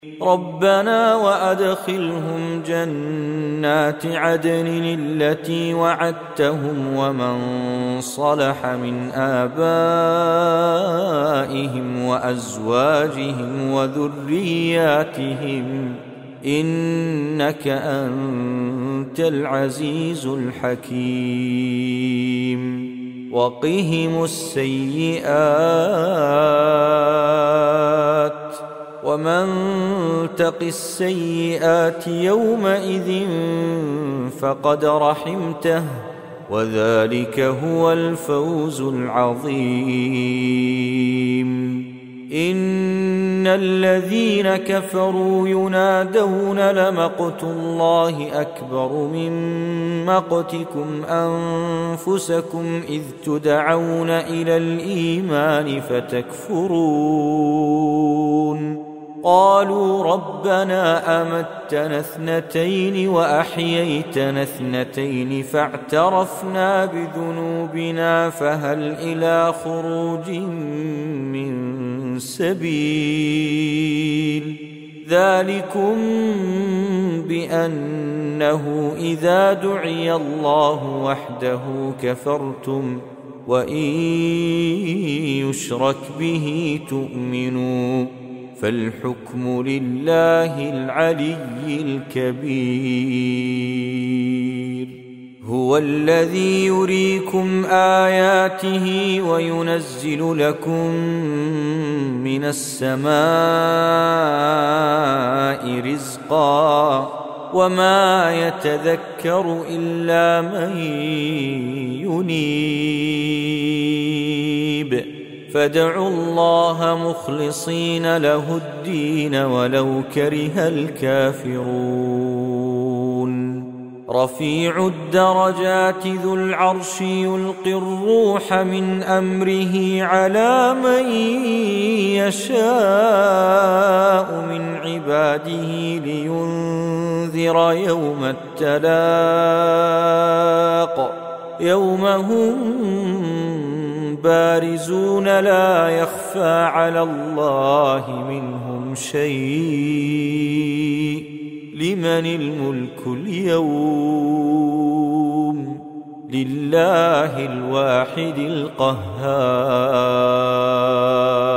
ربنا وأدخلهم جنات عدن التي وعدتهم ومن صلح من آبائهم وأزواجهم وذرياتهم إنك أنت العزيز الحكيم وقهم السيئات ومن تق السيئات يومئذ فقد رحمته وذلك هو الفوز العظيم إن الذين كفروا ينادون لمقت الله أكبر من مقتكم أنفسكم إذ تدعون إلى الإيمان فتكفرون قالوا ربنا أمتنا اثنتين وأحييتنا اثنتين فاعترفنا بذنوبنا فهل إلى خروج من سبيل ذلكم بأنه إذا دعي الله وحده كفرتم وإن يشرك به تؤمنوا فالحكم لله العلي الكبير هو الذي يريكم آياته وينزل لكم من السماء رزقا وما يتذكر إلا من ينيب فادعوا الله مخلصين له الدين ولو كره الكافرون رفيع الدرجات ذو العرش يلقي الروح من أمره على من يشاء من عباده لينذر يوم التلاق يوم هم بارزون لا يخفى على الله منهم شيء لمن الملك اليوم لله الواحد القهار